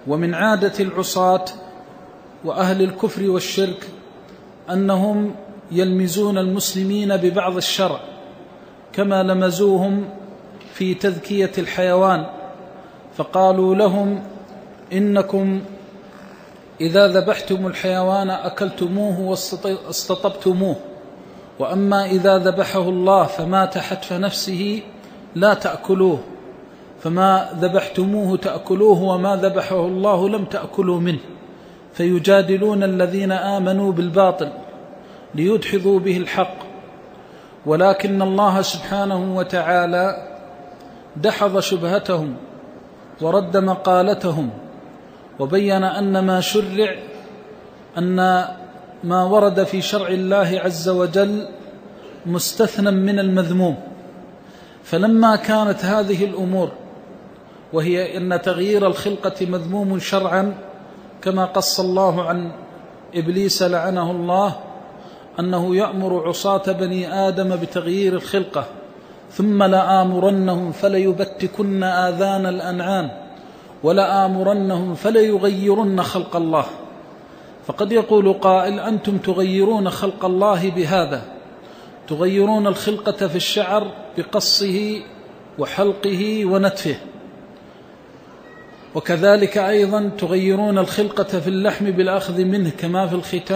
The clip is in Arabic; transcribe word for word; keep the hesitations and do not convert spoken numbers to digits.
ومن عادة العصاة وأهل الكفر والشرك أنهم يلمزون المسلمين ببعض الشرع، كما لمزوهم في تذكية الحيوان، فقالوا لهم: إنكم إذا ذبحتم الحيوان أكلتموه واستطبتموه، وأما إذا ذبحه الله فمات حتف نفسه لا تأكلوه، فما ذبحتموه تأكلوه وما ذبحه الله لم تأكلوا منه. فيجادلون الذين آمنوا بالباطل ليدحضوا به الحق، ولكن الله سبحانه وتعالى دحض شبهتهم ورد مقالتهم، وبين أن ما شرع أن ما ورد في شرع الله عز وجل مستثنى من المذموم. فلما كانت هذه الأمور، وهي أن تغيير الخلقة مذموم شرعا، كما قص الله عن إبليس لعنه الله أنه يأمر عصاة بني آدم بتغيير الخلقة، ثم لآمرنهم فليبتكن آذان الأنعام ولآمرنهم فليغيرن خلق الله. فقد يقول قائل: أنتم تغيرون خلق الله بهذا، تغيرون الخلقة في الشعر بقصه وحلقه ونتفه، وكذلك أيضا تغيرون الخلقة في اللحم بالأخذ منه كما في الختان